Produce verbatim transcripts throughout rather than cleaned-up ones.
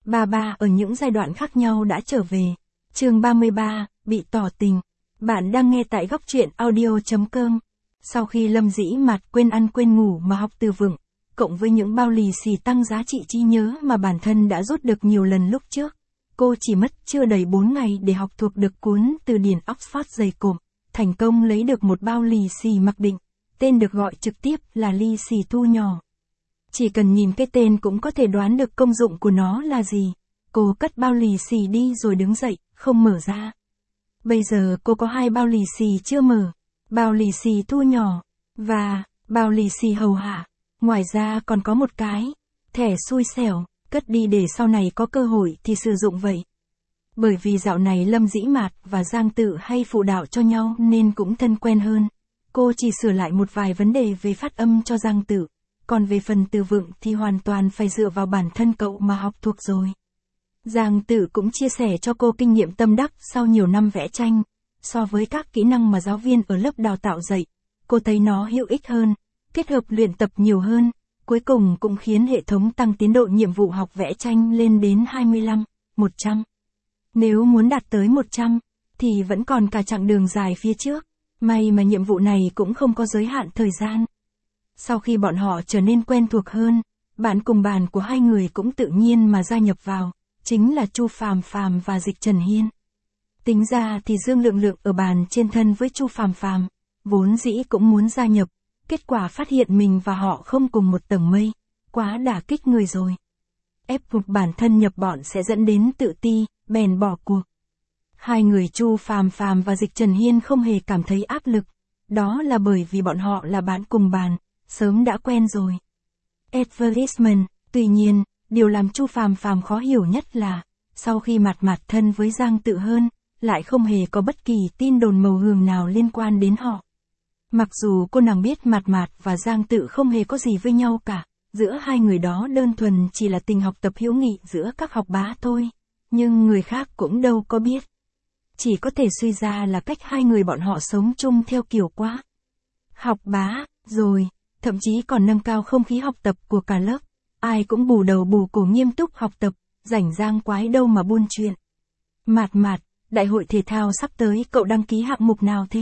Bà bà ở những giai đoạn khác nhau đã trở về. Chương ba mươi ba, bị tỏ tình. Bạn đang nghe tại góc truyện audio chấm com. Sau khi Lâm Dĩ Mạt quên ăn quên ngủ mà học từ vựng, cộng với những bao lì xì tăng giá trị trí nhớ mà bản thân đã rút được nhiều lần lúc trước, cô chỉ mất chưa đầy bốn ngày để học thuộc được cuốn từ điển Oxford dày cộm, thành công lấy được một bao lì xì mặc định, tên được gọi trực tiếp là ly xì thu nhỏ. Chỉ cần nhìn cái tên cũng có thể đoán được công dụng của nó là gì. Cô cất bao lì xì đi rồi đứng dậy, không mở ra. Bây giờ cô có hai bao lì xì chưa mở, bao lì xì thu nhỏ, và bao lì xì hầu hạ. Ngoài ra còn có một cái, thẻ xui xẻo, cất đi để sau này có cơ hội thì sử dụng vậy. Bởi vì dạo này Lâm Dĩ Mạt và Giang Tự hay phụ đạo cho nhau nên cũng thân quen hơn. Cô chỉ sửa lại một vài vấn đề về phát âm cho Giang Tự. Còn về phần từ vựng thì hoàn toàn phải dựa vào bản thân cậu mà học thuộc rồi. Giang Tự cũng chia sẻ cho cô kinh nghiệm tâm đắc sau nhiều năm vẽ tranh. So với các kỹ năng mà giáo viên ở lớp đào tạo dạy, cô thấy nó hữu ích hơn, kết hợp luyện tập nhiều hơn, cuối cùng cũng khiến hệ thống tăng tiến độ nhiệm vụ học vẽ tranh lên đến hai mươi lăm, một trăm. Nếu muốn đạt tới một trăm, thì vẫn còn cả chặng đường dài phía trước. May mà nhiệm vụ này cũng không có giới hạn thời gian. Sau khi bọn họ trở nên quen thuộc hơn, bạn cùng bàn của hai người cũng tự nhiên mà gia nhập vào, chính là Chu Phàm Phàm và Dịch Trần Hiên. Tính ra thì Dương Lượng Lượng ở bàn trên thân với Chu Phàm Phàm, vốn dĩ cũng muốn gia nhập, kết quả phát hiện mình và họ không cùng một tầng mây, quá đả kích người rồi. Ép buộc bản thân nhập bọn sẽ dẫn đến tự ti, bèn bỏ cuộc. Hai người Chu Phàm Phàm và Dịch Trần Hiên không hề cảm thấy áp lực, đó là bởi vì bọn họ là bạn cùng bàn, sớm đã quen rồi. Advertisement, tuy nhiên, điều làm Chu Phàm Phàm khó hiểu nhất là, sau khi Mạt Mạt thân với Giang Tự hơn, lại không hề có bất kỳ tin đồn màu hường nào liên quan đến họ. Mặc dù cô nàng biết Mạt Mạt và Giang Tự không hề có gì với nhau cả, giữa hai người đó đơn thuần chỉ là tình học tập hữu nghị giữa các học bá thôi, nhưng người khác cũng đâu có biết. Chỉ có thể suy ra là cách hai người bọn họ sống chung theo kiểu quá học bá, rồi, thậm chí còn nâng cao không khí học tập của cả lớp. Ai cũng bù đầu bù cổ nghiêm túc học tập, rảnh rang quái đâu mà buôn chuyện. Mạt Mạt, đại hội thể thao sắp tới cậu đăng ký hạng mục nào thế?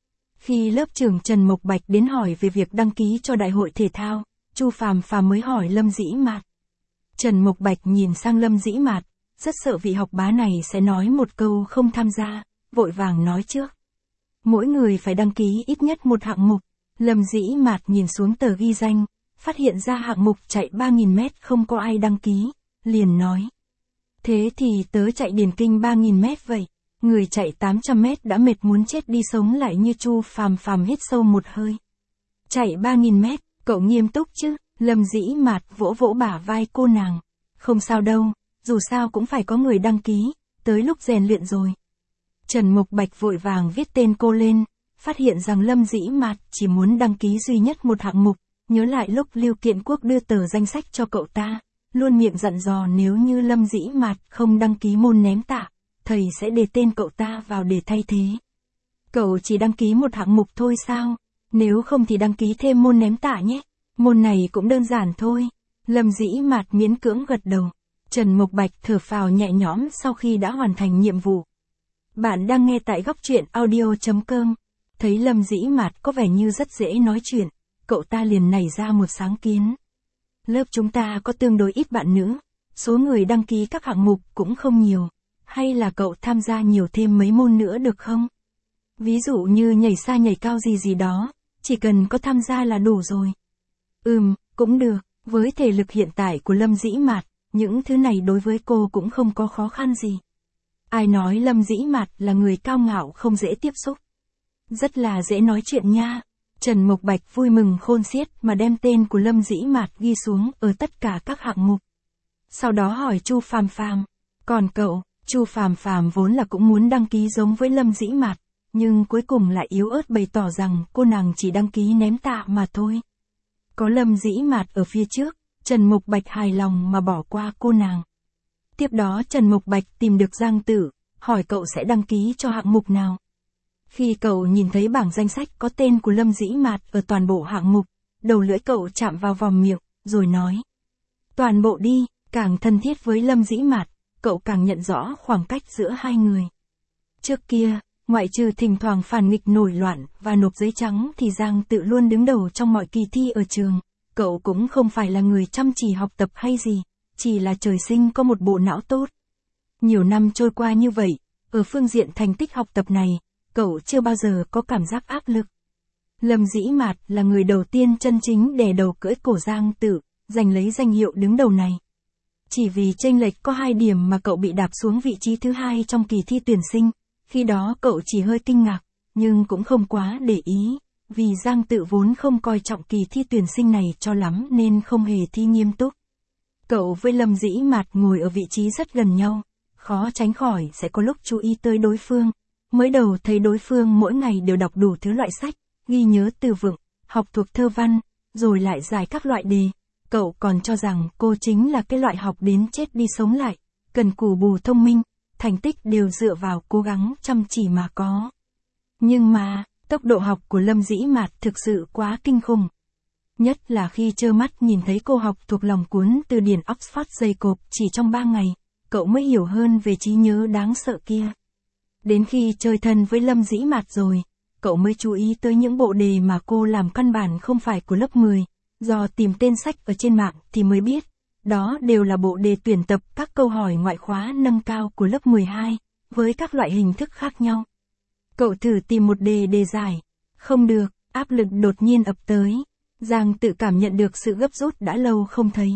Khi lớp trưởng Trần Mộc Bạch đến hỏi về việc đăng ký cho đại hội thể thao, Chu Phàm Phàm mới hỏi Lâm Dĩ Mạt. Trần Mộc Bạch nhìn sang Lâm Dĩ Mạt, rất sợ vị học bá này sẽ nói một câu không tham gia, vội vàng nói trước. Mỗi người phải đăng ký ít nhất một hạng mục. Lâm Dĩ Mạt nhìn xuống tờ ghi danh, phát hiện ra hạng mục chạy ba nghìn mét không có ai đăng ký, liền nói. Thế thì tớ chạy điền kinh ba nghìn mét vậy. Người chạy tám trăm mét đã mệt muốn chết đi sống lại như Chu Phàm Phàm hít sâu một hơi. Chạy ba nghìn mét, cậu nghiêm túc chứ? Lâm Dĩ Mạt vỗ vỗ bả vai cô nàng. Không sao đâu, dù sao cũng phải có người đăng ký, tới lúc rèn luyện rồi. Trần Mộc Bạch vội vàng viết tên cô lên, phát hiện rằng Lâm Dĩ Mạt chỉ muốn đăng ký duy nhất một hạng mục, nhớ lại lúc Lưu Kiện Quốc đưa tờ danh sách cho cậu ta, luôn miệng dặn dò nếu như Lâm Dĩ Mạt không đăng ký môn ném tạ, thầy sẽ đề tên cậu ta vào để thay thế. Cậu chỉ đăng ký một hạng mục thôi sao? Nếu không thì đăng ký thêm môn ném tạ nhé. Môn này cũng đơn giản thôi. Lâm Dĩ Mạt miễn cưỡng gật đầu. Trần Mộc Bạch thở phào nhẹ nhõm sau khi đã hoàn thành nhiệm vụ. Bạn đang nghe tại góc truyện audio chấm com. Thấy Lâm Dĩ Mạt có vẻ như rất dễ nói chuyện, cậu ta liền nảy ra một sáng kiến. Lớp chúng ta có tương đối ít bạn nữ, số người đăng ký các hạng mục cũng không nhiều, hay là cậu tham gia nhiều thêm mấy môn nữa được không? Ví dụ như nhảy xa nhảy cao gì gì đó, chỉ cần có tham gia là đủ rồi. Ừm, cũng được, với thể lực hiện tại của Lâm Dĩ Mạt, những thứ này đối với cô cũng không có khó khăn gì. Ai nói Lâm Dĩ Mạt là người cao ngạo không dễ tiếp xúc? Rất là dễ nói chuyện nha. Trần Mộc Bạch vui mừng khôn xiết mà đem tên của Lâm Dĩ Mạt ghi xuống ở tất cả các hạng mục. Sau đó hỏi Chu Phàm Phàm, còn cậu? Chu Phàm Phàm vốn là cũng muốn đăng ký giống với Lâm Dĩ Mạt, nhưng cuối cùng lại yếu ớt bày tỏ rằng cô nàng chỉ đăng ký ném tạ mà thôi. Có Lâm Dĩ Mạt ở phía trước, Trần Mộc Bạch hài lòng mà bỏ qua cô nàng. Tiếp đó Trần Mộc Bạch tìm được Giang Tự, hỏi cậu sẽ đăng ký cho hạng mục nào. Khi cậu nhìn thấy bảng danh sách có tên của Lâm Dĩ Mạt ở toàn bộ hạng mục, đầu lưỡi cậu chạm vào vòm miệng, rồi nói. Toàn bộ đi, Càng thân thiết với Lâm Dĩ Mạt, cậu càng nhận rõ khoảng cách giữa hai người. Trước kia, ngoại trừ thỉnh thoảng phản nghịch nổi loạn và nộp giấy trắng thì Giang Tự luôn đứng đầu trong mọi kỳ thi ở trường. Cậu cũng không phải là người chăm chỉ học tập hay gì, chỉ là trời sinh có một bộ não tốt. Nhiều năm trôi qua như vậy, ở phương diện thành tích học tập này, cậu chưa bao giờ có cảm giác áp lực. Lâm Dĩ Mạt là người đầu tiên chân chính đè đầu cưỡi cổ Giang Tự, giành lấy danh hiệu đứng đầu này. Chỉ vì chênh lệch có hai điểm mà cậu bị đạp xuống vị trí thứ hai trong kỳ thi tuyển sinh, khi đó cậu chỉ hơi kinh ngạc, nhưng cũng không quá để ý, vì Giang Tự vốn không coi trọng kỳ thi tuyển sinh này cho lắm nên không hề thi nghiêm túc. Cậu với Lâm Dĩ Mạt ngồi ở vị trí rất gần nhau, khó tránh khỏi sẽ có lúc chú ý tới đối phương. Mới đầu thấy đối phương mỗi ngày đều đọc đủ thứ loại sách, ghi nhớ từ vựng, học thuộc thơ văn, rồi lại giải các loại đề. Cậu còn cho rằng cô chính là cái loại học đến chết đi sống lại, cần cù bù thông minh, thành tích đều dựa vào cố gắng chăm chỉ mà có. Nhưng mà, tốc độ học của Lâm Dĩ Mạt thực sự quá kinh khủng. Nhất là khi trơ mắt nhìn thấy cô học thuộc lòng cuốn từ điển Oxford dày cộp chỉ trong ba ngày, cậu mới hiểu hơn về trí nhớ đáng sợ kia. Đến khi chơi thân với Lâm Dĩ Mạt rồi, cậu mới chú ý tới những bộ đề mà cô làm căn bản không phải của lớp mười. Do tìm tên sách ở trên mạng thì mới biết, đó đều là bộ đề tuyển tập các câu hỏi ngoại khóa nâng cao của lớp mười hai, với các loại hình thức khác nhau. Cậu thử tìm một đề đề giải, không được, áp lực đột nhiên ập tới. Giang Tự cảm nhận được sự gấp rút đã lâu không thấy.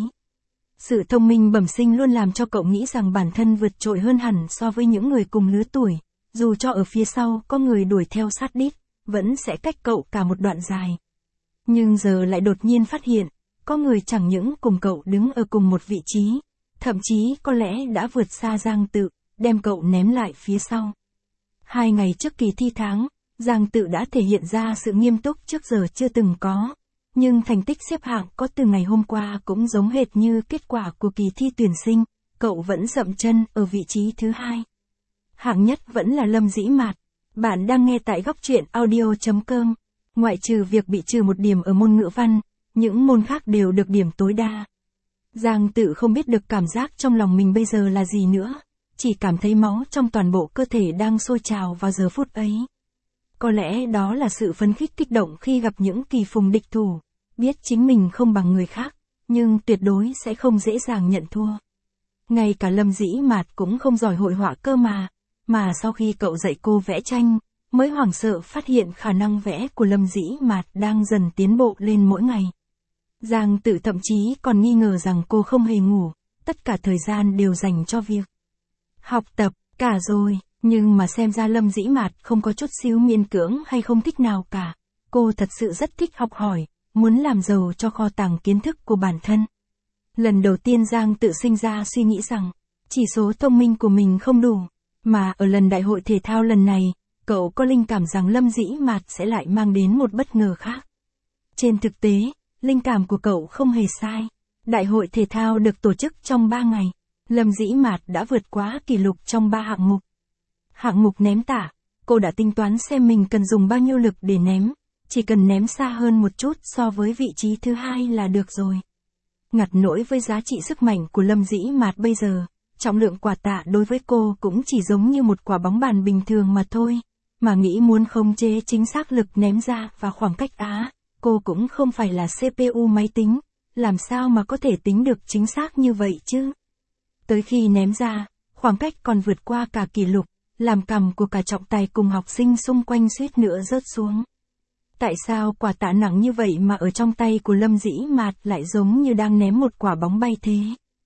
Sự thông minh bẩm sinh luôn làm cho cậu nghĩ rằng bản thân vượt trội hơn hẳn so với những người cùng lứa tuổi, dù cho ở phía sau có người đuổi theo sát đít, vẫn sẽ cách cậu cả một đoạn dài. Nhưng giờ lại đột nhiên phát hiện, có người chẳng những cùng cậu đứng ở cùng một vị trí, thậm chí có lẽ đã vượt xa Giang Tự, đem cậu ném lại phía sau. Hai ngày trước kỳ thi tháng, Giang Tự đã thể hiện ra sự nghiêm túc trước giờ chưa từng có, nhưng thành tích xếp hạng có từ ngày hôm qua cũng giống hệt như kết quả của kỳ thi tuyển sinh, cậu vẫn dậm chân ở vị trí thứ hai. Hạng nhất vẫn là Lâm Dĩ Mạt. Bạn đang nghe tại góc truyện audio chấm com. Ngoại trừ việc bị trừ một điểm ở môn ngữ văn, những môn khác đều được điểm tối đa. Giang Tự không biết được cảm giác trong lòng mình bây giờ là gì nữa, chỉ cảm thấy máu trong toàn bộ cơ thể đang sôi trào vào giờ phút ấy. Có lẽ đó là sự phấn khích kích động khi gặp những kỳ phùng địch thủ, biết chính mình không bằng người khác, nhưng tuyệt đối sẽ không dễ dàng nhận thua. Ngay cả Lâm Dĩ Mạt cũng không giỏi hội họa cơ mà, mà sau khi cậu dạy cô vẽ tranh, mới hoảng sợ phát hiện khả năng vẽ của Lâm Dĩ Mạt đang dần tiến bộ lên mỗi ngày. Giang Tự thậm chí còn nghi ngờ rằng cô không hề ngủ, tất cả thời gian đều dành cho việc học tập, cả rồi, nhưng mà xem ra Lâm Dĩ Mạt không có chút xíu miễn cưỡng hay không thích nào cả. Cô thật sự rất thích học hỏi, muốn làm giàu cho kho tàng kiến thức của bản thân. Lần đầu tiên Giang Tự sinh ra suy nghĩ rằng, chỉ số thông minh của mình không đủ, mà ở lần đại hội thể thao lần này, cậu có linh cảm rằng Lâm Dĩ Mạt sẽ lại mang đến một bất ngờ khác. Trên thực tế, linh cảm của cậu không hề sai. Đại hội thể thao được tổ chức trong ba ngày. Lâm Dĩ Mạt đã vượt quá kỷ lục trong ba hạng mục. Hạng mục ném tả, cô đã tính toán xem mình cần dùng bao nhiêu lực để ném, chỉ cần ném xa hơn một chút so với vị trí thứ hai là được rồi. Ngặt nỗi với giá trị sức mạnh của Lâm Dĩ Mạt bây giờ, trọng lượng quả tạ đối với cô cũng chỉ giống như một quả bóng bàn bình thường mà thôi, mà nghĩ muốn khống chế chính xác lực ném ra và khoảng cách á, cô cũng không phải là xê pê u máy tính, làm sao mà có thể tính được chính xác như vậy chứ. Tới khi ném ra, khoảng cách còn vượt qua cả kỷ lục, làm cằm của cả trọng tài cùng học sinh xung quanh suýt nữa rớt xuống. Tại sao quả tạ nặng như vậy mà ở trong tay của Lâm Dĩ Mạt lại giống như đang ném một quả bóng bay thế?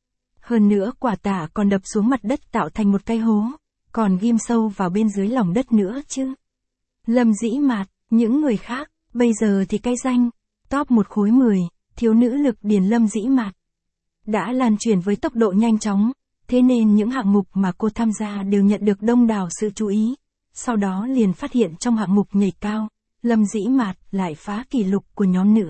Hơn nữa quả tạ còn đập xuống mặt đất tạo thành một cái hố, còn ghim sâu vào bên dưới lòng đất nữa chứ. Lâm Dĩ Mạt, những người khác, bây giờ thì cái danh, top một khối mười, thiếu nữ lực điền Lâm Dĩ Mạt đã lan truyền với tốc độ nhanh chóng, thế nên những hạng mục mà cô tham gia đều nhận được đông đảo sự chú ý. Sau đó liền phát hiện trong hạng mục nhảy cao, Lâm Dĩ Mạt lại phá kỷ lục của nhóm nữ.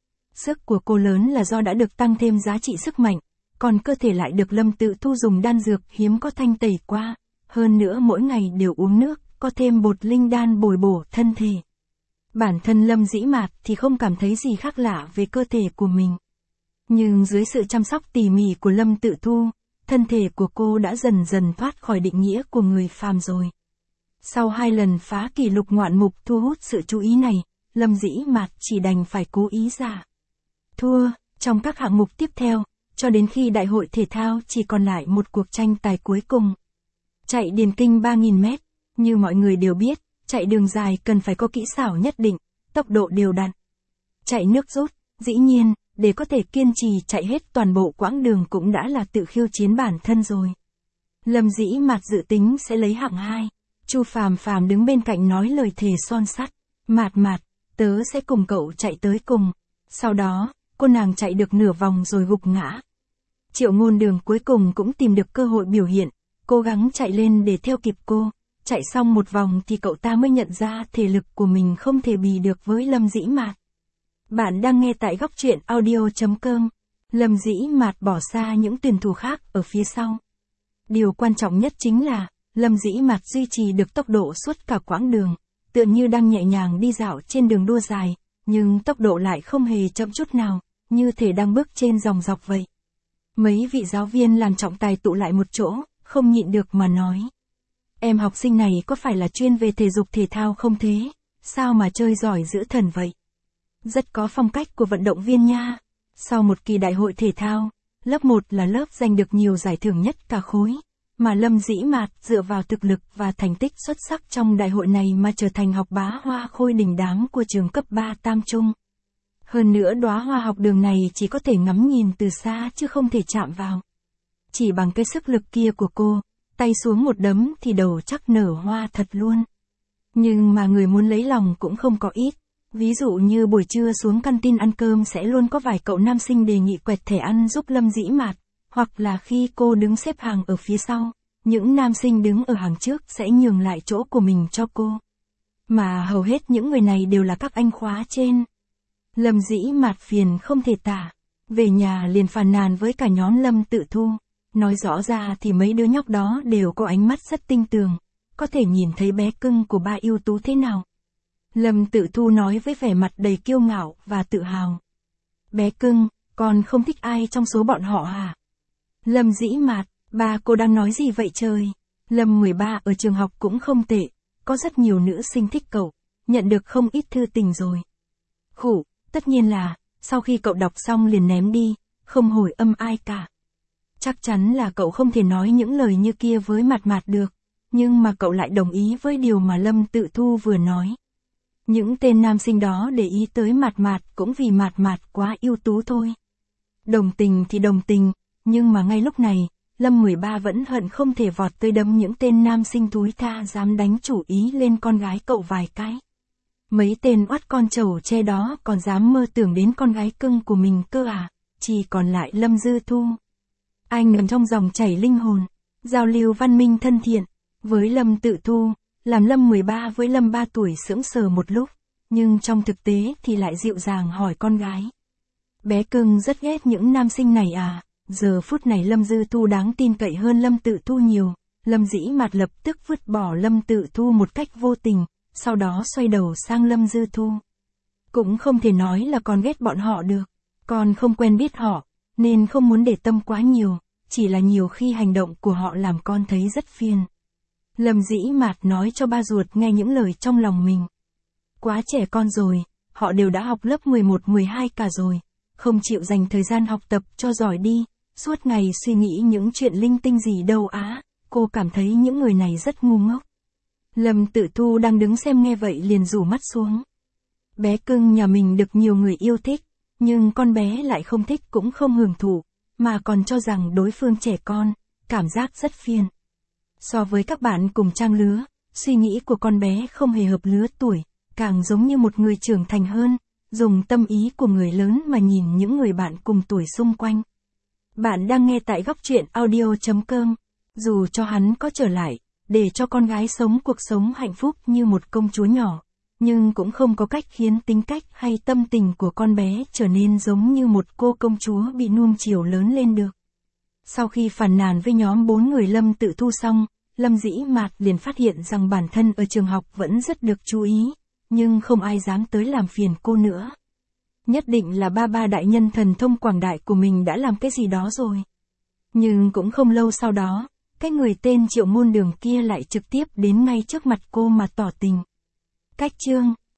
Sức của cô lớn là do đã được tăng thêm giá trị sức mạnh, còn cơ thể lại được Lâm Tự Thu dùng đan dược hiếm có thanh tẩy qua, hơn nữa mỗi ngày đều uống nước, có thêm bột linh đan bồi bổ thân thể. Bản thân Lâm Dĩ Mạt thì không cảm thấy gì khác lạ về cơ thể của mình. Nhưng dưới sự chăm sóc tỉ mỉ của Lâm Tự Thu, thân thể của cô đã dần dần thoát khỏi định nghĩa của người phàm rồi. Sau hai lần phá kỷ lục ngoạn mục thu hút sự chú ý này, Lâm Dĩ Mạt chỉ đành phải cố ý giả thua trong các hạng mục tiếp theo, cho đến khi đại hội thể thao chỉ còn lại một cuộc tranh tài cuối cùng. Chạy điền kinh ba nghìn mét, như mọi người đều biết, chạy đường dài cần phải có kỹ xảo nhất định, tốc độ đều đặn. Chạy nước rút, dĩ nhiên, để có thể kiên trì chạy hết toàn bộ quãng đường cũng đã là tự khiêu chiến bản thân rồi. Lâm Dĩ Mạt dự tính sẽ lấy hạng hai. Chu Phàm Phàm đứng bên cạnh nói lời thề son sắt, "Mạt Mạt, tớ sẽ cùng cậu chạy tới cùng." Sau đó, cô nàng chạy được nửa vòng rồi gục ngã. Triệu Ngôn Đường cuối cùng cũng tìm được cơ hội biểu hiện, cố gắng chạy lên để theo kịp cô. Chạy xong một vòng thì cậu ta mới nhận ra thể lực của mình không thể bì được với Lâm Dĩ Mạt. Bạn đang nghe tại góc truyện audio chấm com. Lâm Dĩ Mạt bỏ xa những tuyển thủ khác ở phía sau. Điều quan trọng nhất chính là, Lâm Dĩ Mạt duy trì được tốc độ suốt cả quãng đường, tựa như đang nhẹ nhàng đi dạo trên đường đua dài, nhưng tốc độ lại không hề chậm chút nào, như thể đang bước trên dòng dọc vậy. Mấy vị giáo viên làm trọng tài tụ lại một chỗ, không nhịn được mà nói. Em học sinh này có phải là chuyên về thể dục thể thao không thế? Sao mà chơi giỏi dữ thần vậy? Rất có phong cách của vận động viên nha. Sau một kỳ đại hội thể thao, lớp một là lớp giành được nhiều giải thưởng nhất cả khối, mà Lâm Dĩ Mạt dựa vào thực lực và thành tích xuất sắc trong đại hội này mà trở thành học bá hoa khôi đình đám của trường cấp ba Tam Trung. Hơn nữa đóa hoa học đường này chỉ có thể ngắm nhìn từ xa chứ không thể chạm vào. Chỉ bằng cái sức lực kia của cô, tay xuống một đấm thì đầu chắc nở hoa thật luôn. Nhưng mà người muốn lấy lòng cũng không có ít. Ví dụ như buổi trưa xuống căn tin ăn cơm sẽ luôn có vài cậu nam sinh đề nghị quẹt thẻ ăn giúp Lâm Dĩ Mạt, hoặc là khi cô đứng xếp hàng ở phía sau, những nam sinh đứng ở hàng trước sẽ nhường lại chỗ của mình cho cô. Mà hầu hết những người này đều là các anh khóa trên. Lâm Dĩ Mạt phiền không thể tả, về nhà liền phàn nàn với cả nhóm Lâm Tự Thu. Nói rõ ra thì mấy đứa nhóc đó đều có ánh mắt rất tinh tường, có thể nhìn thấy bé cưng của ba ưu tú thế nào. Lâm Tự Thu nói với vẻ mặt đầy kiêu ngạo và tự hào. Bé cưng, con không thích ai trong số bọn họ hả? Lâm Dĩ Mạt, ba cô đang nói gì vậy trời? Lâm mười ba ở trường học cũng không tệ, có rất nhiều nữ sinh thích cậu, nhận được không ít thư tình rồi. Khủ, tất nhiên là, sau khi cậu đọc xong liền ném đi, không hồi âm ai cả. Chắc chắn là cậu không thể nói những lời như kia với Mạt Mạt được, nhưng mà cậu lại đồng ý với điều mà Lâm Tự Thu vừa nói. Những tên nam sinh đó để ý tới Mạt Mạt cũng vì Mạt Mạt quá ưu tú thôi. Đồng tình thì đồng tình, nhưng mà ngay lúc này, Lâm mười ba vẫn hận không thể vọt tới đấm những tên nam sinh thúi tha dám đánh chủ ý lên con gái cậu vài cái. Mấy tên oắt con trầu tre đó còn dám mơ tưởng đến con gái cưng của mình cơ à, chỉ còn lại Lâm Dư Thu. Anh ngầm trong dòng chảy linh hồn, giao lưu văn minh thân thiện, với Lâm Tự Thu, làm Lâm mười ba với Lâm ba tuổi sững sờ một lúc, nhưng trong thực tế thì lại dịu dàng hỏi con gái. Bé cưng rất ghét những nam sinh này à? Giờ phút này Lâm Dư Thu đáng tin cậy hơn Lâm Tự Thu nhiều, Lâm Dĩ Mạt lập tức vứt bỏ Lâm Tự Thu một cách vô tình, sau đó xoay đầu sang Lâm Dư Thu. Cũng không thể nói là con ghét bọn họ được, con không quen biết họ, nên không muốn để tâm quá nhiều, chỉ là nhiều khi hành động của họ làm con thấy rất phiền. Lâm Dĩ Mạt nói cho ba ruột nghe những lời trong lòng mình. Quá trẻ con rồi, họ đều đã học lớp mười một mười hai cả rồi, không chịu dành thời gian học tập cho giỏi đi, suốt ngày suy nghĩ những chuyện linh tinh gì đâu á, cô cảm thấy những người này rất ngu ngốc. Lâm Tự Thu đang đứng xem nghe vậy liền rủ mắt xuống. Bé cưng nhà mình được nhiều người yêu thích, nhưng con bé lại không thích cũng không hưởng thụ, mà còn cho rằng đối phương trẻ con, cảm giác rất phiền. So với các bạn cùng trang lứa, suy nghĩ của con bé không hề hợp lứa tuổi, càng giống như một người trưởng thành hơn, dùng tâm ý của người lớn mà nhìn những người bạn cùng tuổi xung quanh. Bạn đang nghe tại góc truyện audio chấm com. Dù cho hắn có trở lại, để cho con gái sống cuộc sống hạnh phúc như một công chúa nhỏ, nhưng cũng không có cách khiến tính cách hay tâm tình của con bé trở nên giống như một cô công chúa bị nuông chiều lớn lên được. Sau khi phàn nàn với nhóm bốn người Lâm Tự Thu xong, Lâm Dĩ Mạt liền phát hiện rằng bản thân ở trường học vẫn rất được chú ý, nhưng không ai dám tới làm phiền cô nữa. Nhất định là ba ba đại nhân thần thông quảng đại của mình đã làm cái gì đó rồi. Nhưng cũng không lâu sau đó, cái người tên Triệu Môn Đường kia lại trực tiếp đến ngay trước mặt cô mà tỏ tình. Cách chương